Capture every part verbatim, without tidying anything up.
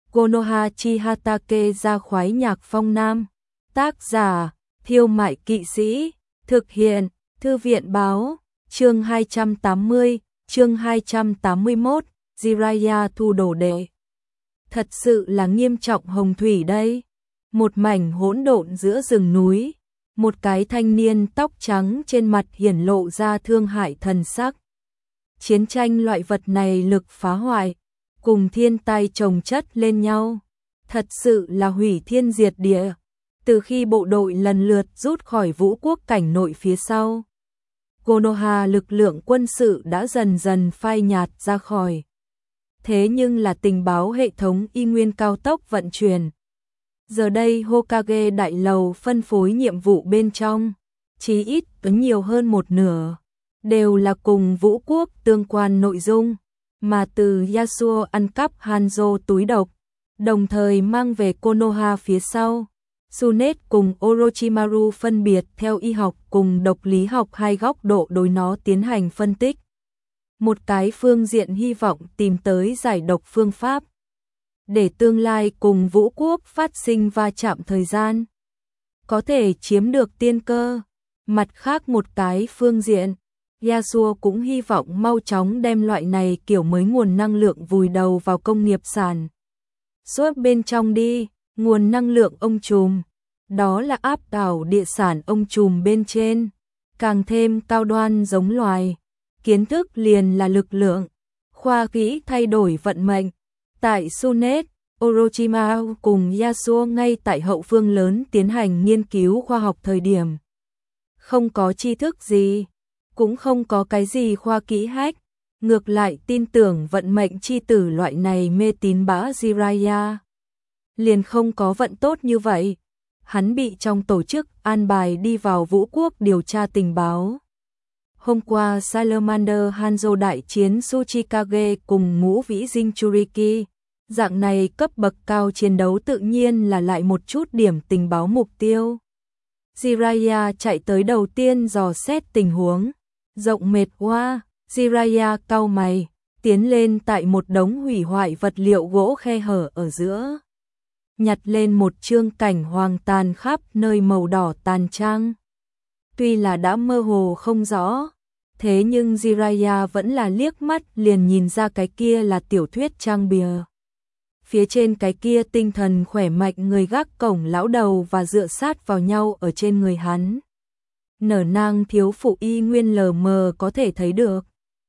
Konoha Chihatake ra khoái nhạc phong nam. Tác giả, Thiêu Mại Kỵ Sĩ. Thực hiện, Thư viện báo. Chương hai trăm tám mươi, chương hai trăm tám mươi mốt, Jiraiya thu đồ đệ. Thật sự là nghiêm trọng hồng thủy đây. Một mảnh hỗn độn giữa rừng núi. Một cái thanh niên tóc trắng trên mặt hiển lộ ra thương hại thần sắc. Chiến tranh loại vật này lực phá hoại, cùng thiên tai chồng chất lên nhau. Thật sự là hủy thiên diệt địa. Từ khi bộ đội lần lượt rút khỏi vũ quốc cảnh nội phía sau, Konoha lực lượng quân sự đã dần dần phai nhạt ra khỏi. Thế nhưng là tình báo hệ thống y nguyên cao tốc vận chuyển. Giờ đây Hokage đại lầu phân phối nhiệm vụ bên trong, chí ít có nhiều hơn một nửa, đều là cùng vũ quốc tương quan nội dung, mà từ Yasuo ăn cắp Hanzo túi độc, đồng thời mang về Konoha phía sau. Tsunade cùng Orochimaru phân biệt theo y học cùng độc lý học hai góc độ đối nó tiến hành phân tích. Một cái phương diện hy vọng tìm tới giải độc phương pháp, để tương lai cùng vũ quốc phát sinh va chạm thời gian, có thể chiếm được tiên cơ. Mặt khác một cái phương diện, Yasuo cũng hy vọng mau chóng đem loại này kiểu mới nguồn năng lượng vùi đầu vào công nghiệp sản xuất bên trong đi. Nguồn năng lượng ông trùm, đó là áp đảo địa sản ông trùm bên trên, càng thêm cao đoan giống loài. Kiến thức liền là lực lượng, khoa kỹ thay đổi vận mệnh. Tại Tsunade, Orochimaru cùng Yasuo ngay tại hậu phương lớn tiến hành nghiên cứu khoa học thời điểm. Không có tri thức gì, cũng không có cái gì khoa kỹ hack, ngược lại tin tưởng vận mệnh chi tử loại này mê tín bã Jiraiya. Liền không có vận tốt như vậy. Hắn bị trong tổ chức an bài đi vào vũ quốc điều tra tình báo. Hôm qua Salamander Hanzo đại chiến Tsuchikage cùng ngũ vĩ Jinchuriki. Dạng này cấp bậc cao chiến đấu tự nhiên là lại một chút điểm tình báo mục tiêu. Jiraiya chạy tới đầu tiên dò xét tình huống. Rộng mệt quá, Jiraiya cau mày, tiến lên tại một đống hủy hoại vật liệu gỗ khe hở ở giữa. Nhặt lên một chương cảnh hoàng tàn khắp nơi màu đỏ tàn trang. Tuy là đã mơ hồ không rõ, thế nhưng Jiraiya vẫn là liếc mắt liền nhìn ra cái kia là tiểu thuyết trang bìa. Phía trên cái kia tinh thần khỏe mạnh người gác cổng lão đầu và dựa sát vào nhau ở trên người hắn. Nở nang thiếu phụ y nguyên lờ mờ có thể thấy được.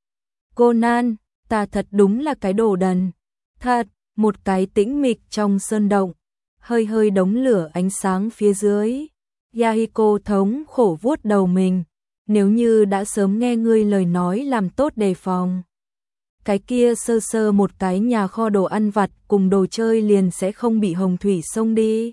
Conan, ta thật đúng là cái đồ đần. Thật, một cái tĩnh mịch trong sơn động, hơi hơi đống lửa ánh sáng phía dưới. Yahiko thống khổ vuốt đầu mình, nếu như đã sớm nghe ngươi lời nói làm tốt đề phòng. Cái kia sơ sơ một cái nhà kho đồ ăn vặt cùng đồ chơi liền sẽ không bị hồng thủy xông đi.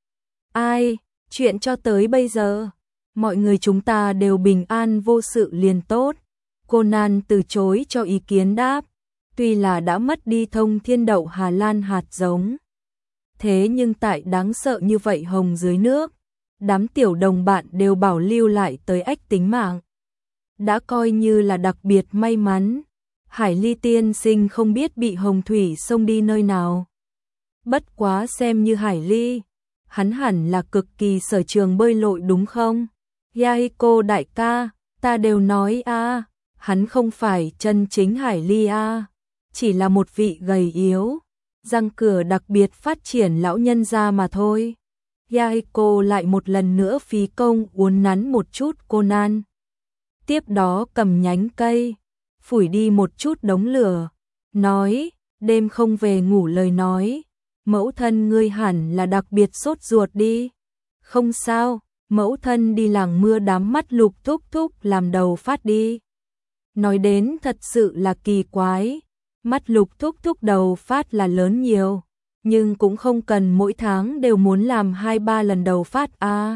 Ai, chuyện cho tới bây giờ, mọi người chúng ta đều bình an vô sự liền tốt. Conan từ chối cho ý kiến đáp, tuy là đã mất đi thông thiên đậu Hà Lan hạt giống. Thế nhưng tại đáng sợ như vậy hồng dưới nước, đám tiểu đồng bạn đều bảo lưu lại tới ách tính mạng. Đã coi như là đặc biệt may mắn. Hải Ly tiên sinh không biết bị hồng thủy xông đi nơi nào. Bất quá xem như Hải Ly, hắn hẳn là cực kỳ sở trường bơi lội đúng không? Yahiko đại ca, ta đều nói a, hắn không phải chân chính Hải Ly a, chỉ là một vị gầy yếu, răng cửa đặc biệt phát triển lão nhân gia mà thôi. Yahiko lại một lần nữa phí công uốn nắn một chút Conan. Tiếp đó cầm nhánh cây, phủi đi một chút đống lửa, nói, đêm không về ngủ lời nói, mẫu thân ngươi hẳn là đặc biệt sốt ruột đi. Không sao, mẫu thân đi làng mưa đám mắt lục thúc thúc làm đầu phát đi. Nói đến thật sự là kỳ quái, mắt lục thúc thúc đầu phát là lớn nhiều, nhưng cũng không cần mỗi tháng đều muốn làm hai ba lần đầu phát a. À.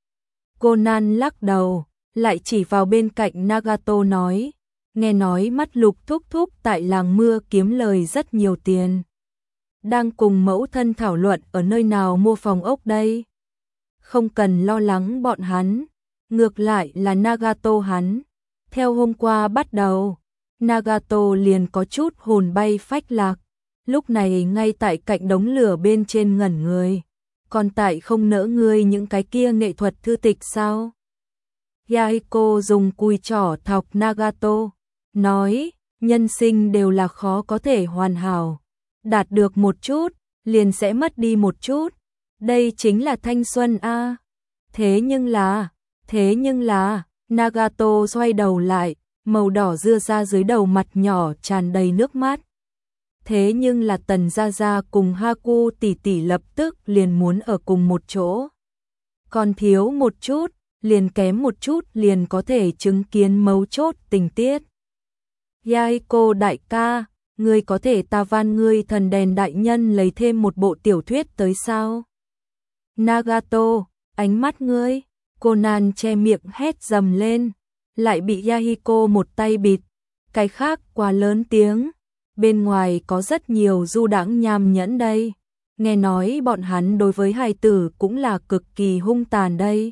Conan lắc đầu, lại chỉ vào bên cạnh Nagato nói, nghe nói mắt lục thúc thúc tại làng mưa kiếm lời rất nhiều tiền. Đang cùng mẫu thân thảo luận ở nơi nào mua phòng ốc đây. Không cần lo lắng bọn hắn, ngược lại là Nagato hắn. Theo hôm qua bắt đầu, Nagato liền có chút hồn bay phách lạc, lúc này ngay tại cạnh đống lửa bên trên ngẩn người. Còn tại không nỡ ngươi những cái kia nghệ thuật thư tịch sao? Yahiko dùng cùi trỏ thọc Nagato, nói, nhân sinh đều là khó có thể hoàn hảo. Đạt được một chút, liền sẽ mất đi một chút. Đây chính là thanh xuân a. À. Thế nhưng là, thế nhưng là, Nagato xoay đầu lại, màu đỏ dưa ra dưới đầu mặt nhỏ tràn đầy nước mắt. Thế nhưng là Tần Gia Gia cùng Haku tỷ tỷ lập tức liền muốn ở cùng một chỗ. Còn thiếu một chút, liền kém một chút liền có thể chứng kiến mấu chốt tình tiết. Yahiko đại ca, ngươi có thể ta van ngươi thần đèn đại nhân lấy thêm một bộ tiểu thuyết tới sao? Nagato, ánh mắt ngươi, Conan che miệng hét dầm lên, lại bị Yahiko một tay bịt, cái khác quá lớn tiếng. Bên ngoài có rất nhiều du đãng nham nhẫn đây, nghe nói bọn hắn đối với hài tử cũng là cực kỳ hung tàn đây.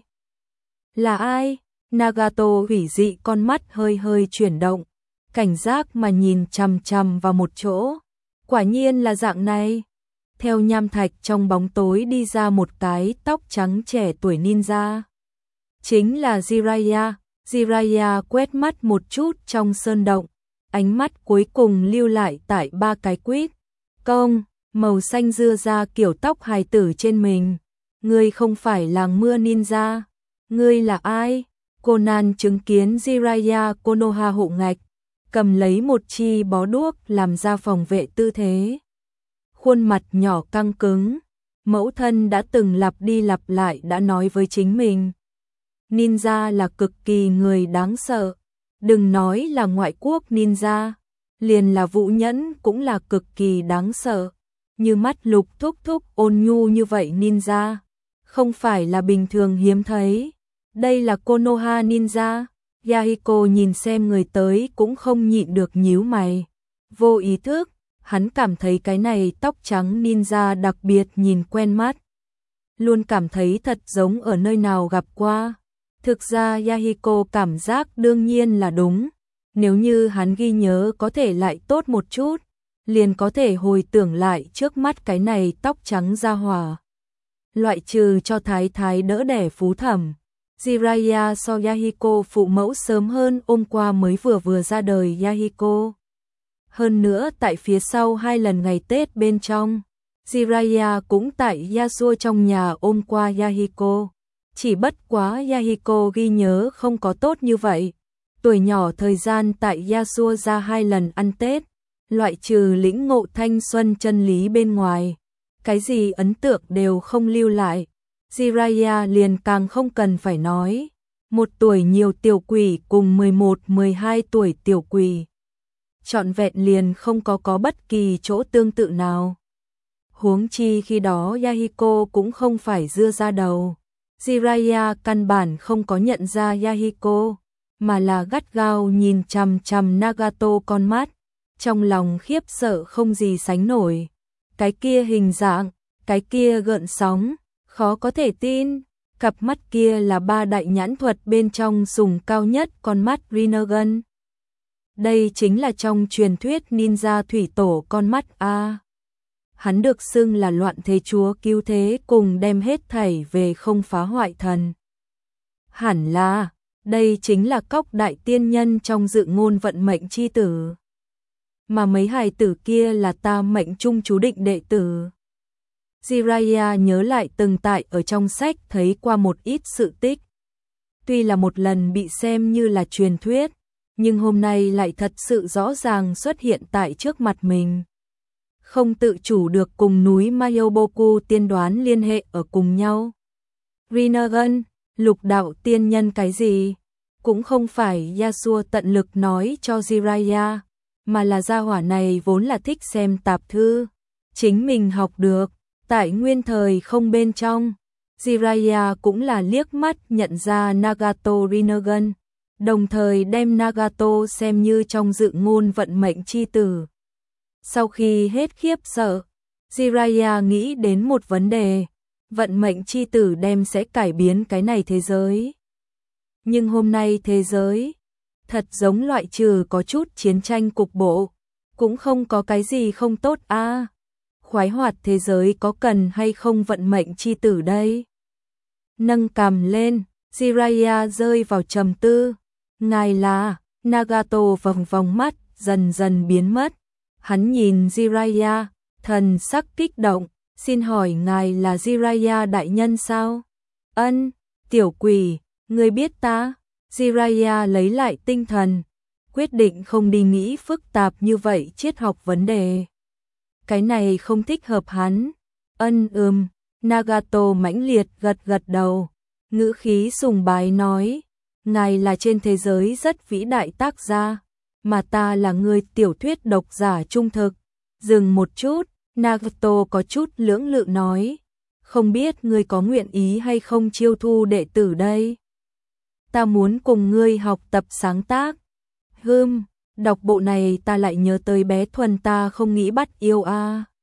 Là ai? Nagato hủy dị con mắt hơi hơi chuyển động, cảnh giác mà nhìn chằm chằm vào một chỗ. Quả nhiên là dạng này. Theo nham thạch trong bóng tối đi ra một cái tóc trắng trẻ tuổi ninja. Chính là Jiraiya. Jiraiya quét mắt một chút trong sơn động, ánh mắt cuối cùng lưu lại tại ba cái quýt công màu xanh dưa ra kiểu tóc hài tử trên mình. Ngươi không phải làng mưa ninja, ngươi là ai? Conan chứng kiến Jiraiya Konoha hộ ngạch, cầm lấy một chi bó đuốc làm ra phòng vệ tư thế. Khuôn mặt nhỏ căng cứng, mẫu thân đã từng lặp đi lặp lại đã nói với chính mình. Ninja là cực kỳ người đáng sợ. Đừng nói là ngoại quốc ninja, liền là Vũ Nhẫn cũng là cực kỳ đáng sợ. Như mắt Lục thúc thúc ôn nhu như vậy ninja, không phải là bình thường hiếm thấy. Đây là Konoha ninja. Yahiko nhìn xem người tới cũng không nhịn được nhíu mày. Vô ý thức, hắn cảm thấy cái này tóc trắng ninja đặc biệt nhìn quen mắt. Luôn cảm thấy thật giống ở nơi nào gặp qua. Thực ra Yahiko cảm giác đương nhiên là đúng. Nếu như hắn ghi nhớ có thể lại tốt một chút, liền có thể hồi tưởng lại trước mắt cái này tóc trắng ra hỏa. Loại trừ cho thái thái đỡ đẻ phú thẩm, Jiraiya so Yahiko phụ mẫu sớm hơn ôm qua mới vừa vừa ra đời Yahiko. Hơn nữa tại phía sau hai lần ngày Tết bên trong, Jiraiya cũng tại Yasuo trong nhà ôm qua Yahiko. Chỉ bất quá Yahiko ghi nhớ không có tốt như vậy. Tuổi nhỏ thời gian tại Yasuo ra hai lần ăn Tết, loại trừ lĩnh ngộ thanh xuân chân lý bên ngoài, cái gì ấn tượng đều không lưu lại. Jiraiya liền càng không cần phải nói. Một tuổi nhiều tiểu quỷ cùng mười một mười hai tuổi tiểu quỷ. Trọn vẹn liền không có có bất kỳ chỗ tương tự nào. Huống chi khi đó Yahiko cũng không phải dưa ra đầu. Jiraiya căn bản không có nhận ra Yahiko, mà là gắt gao nhìn chằm chằm Nagato con mắt, trong lòng khiếp sợ không gì sánh nổi. Cái kia hình dạng, cái kia gợn sóng, khó có thể tin, cặp mắt kia là ba đại nhãn thuật bên trong sùng cao nhất con mắt Rinnegan. Đây chính là trong truyền thuyết ninja thủy tổ con mắt a. Hắn được xưng là loạn thế chúa cứu thế cùng đem hết thảy về không phá hoại thần. Hẳn là, đây chính là cóc đại tiên nhân trong dự ngôn vận mệnh chi tử. Mà mấy hài tử kia là ta mệnh trung chú định đệ tử. Jiraiya nhớ lại từng tại ở trong sách thấy qua một ít sự tích. Tuy là một lần bị xem như là truyền thuyết, nhưng hôm nay lại thật sự rõ ràng xuất hiện tại trước mặt mình. Không tự chủ được cùng núi Mayoboku tiên đoán liên hệ ở cùng nhau. Rinnegan, lục đạo tiên nhân cái gì? Cũng không phải Yasuo tận lực nói cho Jiraiya, mà là gia hỏa này vốn là thích xem tạp thư. Chính mình học được, tại nguyên thời không bên trong. Jiraiya cũng là liếc mắt nhận ra Nagato Rinnegan, đồng thời đem Nagato xem như trong dự ngôn vận mệnh chi tử. Sau khi hết khiếp sợ, Jiraiya nghĩ đến một vấn đề, vận mệnh chi tử đem sẽ cải biến cái này thế giới. Nhưng hôm nay thế giới, thật giống loại trừ có chút chiến tranh cục bộ, cũng không có cái gì không tốt a. À. khoái hoạt thế giới có cần hay không vận mệnh chi tử đây? Nâng cằm lên, Jiraiya rơi vào trầm tư. Ngài là, Nagato vòng vòng mắt, dần dần biến mất. Hắn nhìn Jiraiya, thần sắc kích động, xin hỏi ngài là Jiraiya đại nhân sao? Ân, tiểu quỷ, ngươi biết ta? Jiraiya lấy lại tinh thần, quyết định không đi nghĩ phức tạp như vậy triết học vấn đề. Cái này không thích hợp hắn. Ân ừm, Nagato mãnh liệt gật gật đầu, ngữ khí sùng bái nói, ngài là trên thế giới rất vĩ đại tác gia, mà ta là người tiểu thuyết độc giả trung thực. Dừng một chút, Nagato có chút lưỡng lự nói, không biết ngươi có nguyện ý hay không chiêu thu đệ tử đây? Ta muốn cùng ngươi học tập sáng tác. Hừm, đọc bộ này ta lại nhớ tới bé Thuần ta không nghĩ bắt yêu a. À.